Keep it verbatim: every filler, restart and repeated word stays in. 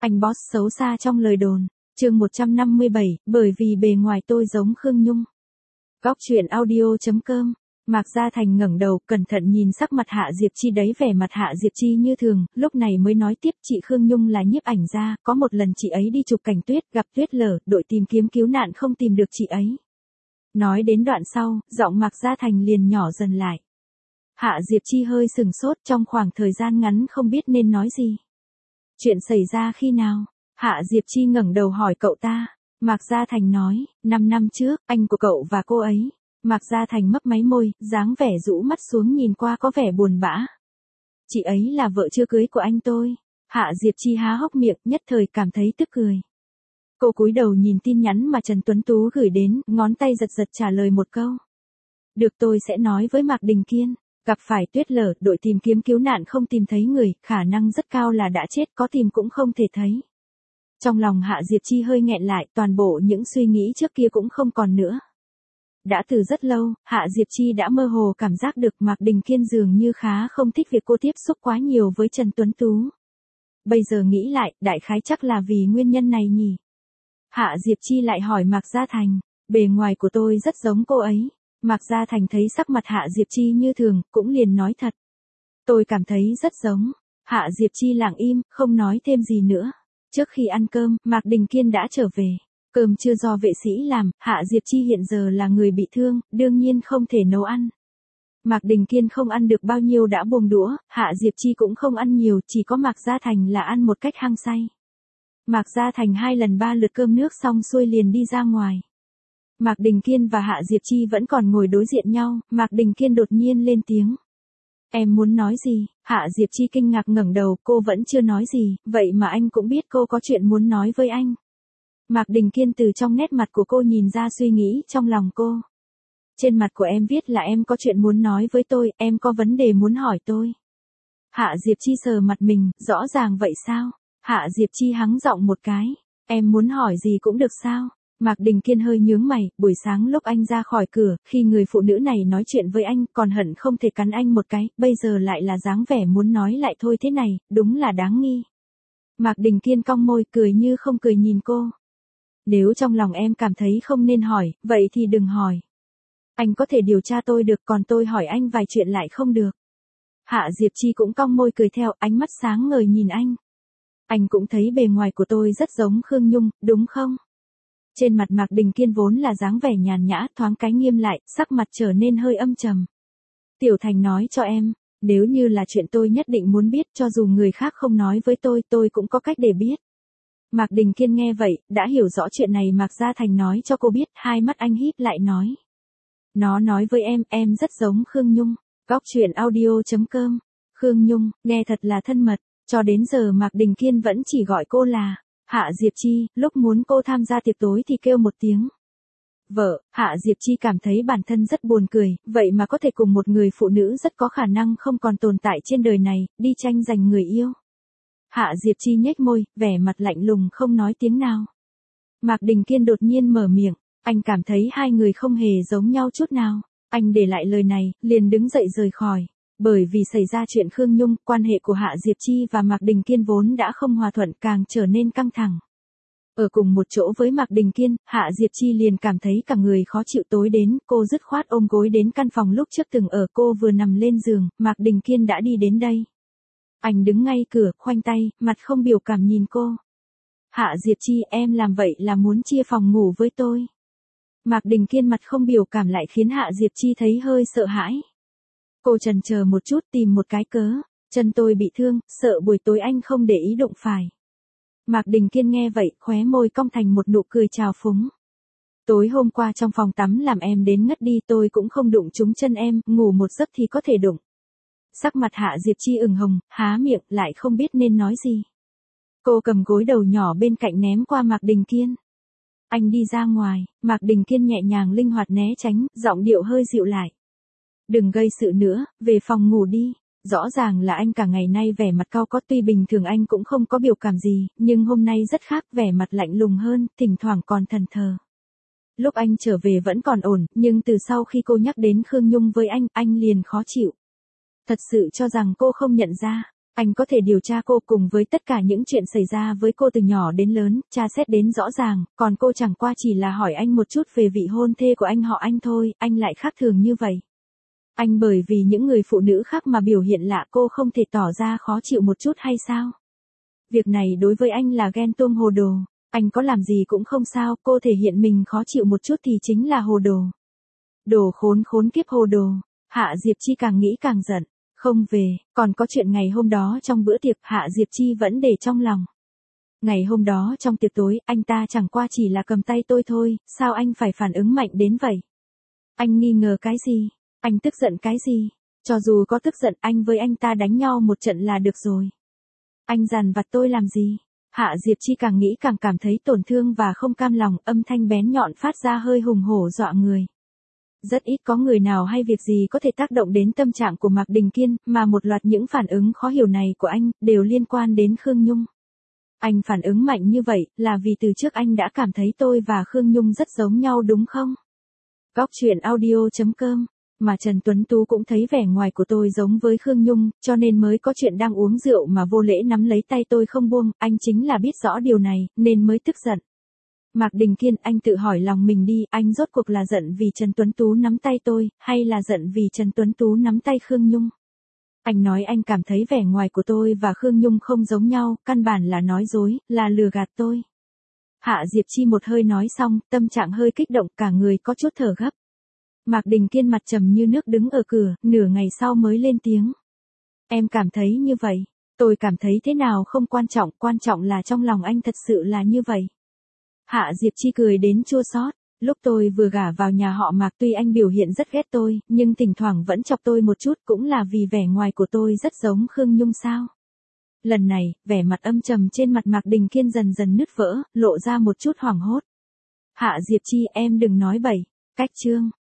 Anh boss xấu xa trong lời đồn. Chương một trăm năm mươi bảy, bởi vì bề ngoài tôi giống Khương Nhung. Góc truyện audio chấm com. Mạc Gia Thành ngẩng đầu, cẩn thận nhìn sắc mặt Hạ Diệp Chi đấy, vẻ mặt Hạ Diệp Chi như thường, lúc này mới nói tiếp, chị Khương Nhung là nhiếp ảnh gia, có một lần chị ấy đi chụp cảnh tuyết, gặp tuyết lở, đội tìm kiếm cứu nạn không tìm được chị ấy. Nói đến đoạn sau, giọng Mạc Gia Thành liền nhỏ dần lại. Hạ Diệp Chi hơi sừng sốt, trong khoảng thời gian ngắn không biết nên nói gì. Chuyện xảy ra khi nào? Hạ Diệp Chi ngẩng đầu hỏi cậu ta. Mạc Gia Thành nói, năm năm trước, anh của cậu và cô ấy. Mạc Gia Thành mấp máy môi, dáng vẻ rũ mắt xuống nhìn qua có vẻ buồn bã. Chị ấy là vợ chưa cưới của anh tôi. Hạ Diệp Chi há hốc miệng, nhất thời cảm thấy tức cười. Cô cúi đầu nhìn tin nhắn mà Trần Tuấn Tú gửi đến, ngón tay giật giật trả lời một câu. Được, tôi sẽ nói với Mạc Đình Kiên. Gặp phải tuyết lở, đội tìm kiếm cứu nạn không tìm thấy người, khả năng rất cao là đã chết, có tìm cũng không thể thấy. Trong lòng Hạ Diệp Chi hơi nghẹn lại, toàn bộ những suy nghĩ trước kia cũng không còn nữa. Đã từ rất lâu, Hạ Diệp Chi đã mơ hồ cảm giác được Mạc Đình Kiên dường như khá không thích việc cô tiếp xúc quá nhiều với Trần Tuấn Tú. Bây giờ nghĩ lại, đại khái chắc là vì nguyên nhân này nhỉ. Hạ Diệp Chi lại hỏi Mạc Gia Thành, bề ngoài của tôi rất giống cô ấy. Mạc Gia Thành thấy sắc mặt Hạ Diệp Chi như thường, cũng liền nói thật. Tôi cảm thấy rất giống. Hạ Diệp Chi lặng im, không nói thêm gì nữa. Trước khi ăn cơm, Mạc Đình Kiên đã trở về. Cơm chưa do vệ sĩ làm, Hạ Diệp Chi hiện giờ là người bị thương, đương nhiên không thể nấu ăn. Mạc Đình Kiên không ăn được bao nhiêu đã buông đũa, Hạ Diệp Chi cũng không ăn nhiều, chỉ có Mạc Gia Thành là ăn một cách hăng say. Mạc Gia Thành hai lần ba lượt cơm nước xong xuôi liền đi ra ngoài. Mạc Đình Kiên và Hạ Diệp Chi vẫn còn ngồi đối diện nhau, Mạc Đình Kiên đột nhiên lên tiếng. Em muốn nói gì? Hạ Diệp Chi kinh ngạc ngẩng đầu, cô vẫn chưa nói gì, vậy mà anh cũng biết cô có chuyện muốn nói với anh. Mạc Đình Kiên từ trong nét mặt của cô nhìn ra suy nghĩ trong lòng cô. Trên mặt của em viết là em có chuyện muốn nói với tôi, em có vấn đề muốn hỏi tôi. Hạ Diệp Chi sờ mặt mình, rõ ràng vậy sao? Hạ Diệp Chi hắng giọng một cái, em muốn hỏi gì cũng được sao? Mạc Đình Kiên hơi nhướng mày, buổi sáng lúc anh ra khỏi cửa, khi người phụ nữ này nói chuyện với anh, còn hận không thể cắn anh một cái, bây giờ lại là dáng vẻ muốn nói lại thôi thế này, đúng là đáng nghi. Mạc Đình Kiên cong môi, cười như không cười nhìn cô. Nếu trong lòng em cảm thấy không nên hỏi, vậy thì đừng hỏi. Anh có thể điều tra tôi được, còn tôi hỏi anh vài chuyện lại không được. Hạ Diệp Chi cũng cong môi cười theo, ánh mắt sáng ngời nhìn anh. Anh cũng thấy bề ngoài của tôi rất giống Khương Nhung, đúng không? Trên mặt Mạc Đình Kiên vốn là dáng vẻ nhàn nhã, thoáng cái nghiêm lại, sắc mặt trở nên hơi âm trầm. Tiểu Thành nói cho em, nếu như là chuyện tôi nhất định muốn biết, cho dù người khác không nói với tôi, tôi cũng có cách để biết. Mạc Đình Kiên nghe vậy, đã hiểu rõ chuyện này. Mạc Gia Thành nói cho cô biết, hai mắt anh híp lại nói. Nó nói với em, em rất giống Khương Nhung. Góc truyện audio chấm com. Khương Nhung, nghe thật là thân mật, cho đến giờ Mạc Đình Kiên vẫn chỉ gọi cô là Hạ Diệp Chi, lúc muốn cô tham gia tiệc tối thì kêu một tiếng vợ. Hạ Diệp Chi cảm thấy bản thân rất buồn cười, vậy mà có thể cùng một người phụ nữ rất có khả năng không còn tồn tại trên đời này, đi tranh giành người yêu. Hạ Diệp Chi nhếch môi, vẻ mặt lạnh lùng không nói tiếng nào. Mạc Đình Kiên đột nhiên mở miệng, anh cảm thấy hai người không hề giống nhau chút nào. Anh để lại lời này, liền đứng dậy rời khỏi. Bởi vì xảy ra chuyện Khương Nhung, quan hệ của Hạ Diệp Chi và Mạc Đình Kiên vốn đã không hòa thuận, càng trở nên căng thẳng. Ở cùng một chỗ với Mạc Đình Kiên, Hạ Diệp Chi liền cảm thấy cả người khó chịu. Tối đến, cô dứt khoát ôm gối đến căn phòng lúc trước từng ở. Cô vừa nằm lên giường, Mạc Đình Kiên đã đi đến đây. Anh đứng ngay cửa, khoanh tay, mặt không biểu cảm nhìn cô. Hạ Diệp Chi, em làm vậy là muốn chia phòng ngủ với tôi. Mạc Đình Kiên mặt không biểu cảm lại khiến Hạ Diệp Chi thấy hơi sợ hãi. Cô chần chờ một chút, tìm một cái cớ. Chân tôi bị thương, sợ buổi tối anh không để ý đụng phải. Mạc Đình Kiên nghe vậy, khóe môi cong thành một nụ cười trào phúng. Tối hôm qua trong phòng tắm làm em đến ngất đi, tôi cũng không đụng trúng chân em, ngủ một giấc thì có thể đụng. Sắc mặt Hạ Diệp Chi ửng hồng, há miệng, lại không biết nên nói gì. Cô cầm gối đầu nhỏ bên cạnh ném qua Mạc Đình Kiên. Anh đi ra ngoài. Mạc Đình Kiên nhẹ nhàng linh hoạt né tránh, giọng điệu hơi dịu lại. Đừng gây sự nữa, về phòng ngủ đi. Rõ ràng là anh cả ngày nay vẻ mặt cau có, tuy bình thường anh cũng không có biểu cảm gì, nhưng hôm nay rất khác, vẻ mặt lạnh lùng hơn, thỉnh thoảng còn thẫn thờ. Lúc anh trở về vẫn còn ổn, nhưng từ sau khi cô nhắc đến Khương Nhung với anh, anh liền khó chịu. Thật sự cho rằng cô không nhận ra. Anh có thể điều tra cô cùng với tất cả những chuyện xảy ra với cô từ nhỏ đến lớn, tra xét đến rõ ràng, còn cô chẳng qua chỉ là hỏi anh một chút về vị hôn thê của anh họ anh thôi, anh lại khác thường như vậy. Anh bởi vì những người phụ nữ khác mà biểu hiện lạ cô không thể tỏ ra khó chịu một chút hay sao? Việc này đối với anh là ghen tuông hồ đồ, anh có làm gì cũng không sao, cô thể hiện mình khó chịu một chút thì chính là hồ đồ. Đồ khốn khốn kiếp hồ đồ, Hạ Diệp Chi càng nghĩ càng giận. Không về, còn có chuyện ngày hôm đó trong bữa tiệc Hạ Diệp Chi vẫn để trong lòng. Ngày hôm đó trong tiệc tối, anh ta chẳng qua chỉ là cầm tay tôi thôi, sao anh phải phản ứng mạnh đến vậy? Anh nghi ngờ cái gì? Anh tức giận cái gì? Cho dù có tức giận anh với anh ta đánh nhau một trận là được rồi. Anh dằn vặt tôi làm gì? Hạ Diệp Chi càng nghĩ càng cảm thấy tổn thương và không cam lòng, âm thanh bén nhọn phát ra hơi hùng hổ dọa người. Rất ít có người nào hay việc gì có thể tác động đến tâm trạng của Mạc Đình Kiên, mà một loạt những phản ứng khó hiểu này của anh, đều liên quan đến Khương Nhung. Anh phản ứng mạnh như vậy, là vì từ trước anh đã cảm thấy tôi và Khương Nhung rất giống nhau đúng không? Góc truyện audio chấm com. Mà Trần Tuấn Tú cũng thấy vẻ ngoài của tôi giống với Khương Nhung, cho nên mới có chuyện đang uống rượu mà vô lễ nắm lấy tay tôi không buông, anh chính là biết rõ điều này, nên mới tức giận. Mạc Đình Kiên, anh tự hỏi lòng mình đi, anh rốt cuộc là giận vì Trần Tuấn Tú nắm tay tôi, hay là giận vì Trần Tuấn Tú nắm tay Khương Nhung? Anh nói anh cảm thấy vẻ ngoài của tôi và Khương Nhung không giống nhau, căn bản là nói dối, là lừa gạt tôi. Hạ Diệp Chi một hơi nói xong, tâm trạng hơi kích động, cả người có chút thở gấp. Mạc Đình Kiên mặt trầm như nước đứng ở cửa, nửa ngày sau mới lên tiếng. Em cảm thấy như vậy, tôi cảm thấy thế nào không quan trọng, quan trọng là trong lòng anh thật sự là như vậy. Hạ Diệp Chi cười đến chua xót. Lúc tôi vừa gả vào nhà họ Mạc tuy anh biểu hiện rất ghét tôi, nhưng thỉnh thoảng vẫn chọc tôi một chút cũng là vì vẻ ngoài của tôi rất giống Khương Nhung sao. Lần này, vẻ mặt âm trầm trên mặt Mạc Đình Kiên dần dần nứt vỡ, lộ ra một chút hoảng hốt. Hạ Diệp Chi, em đừng nói bậy. Cách chương.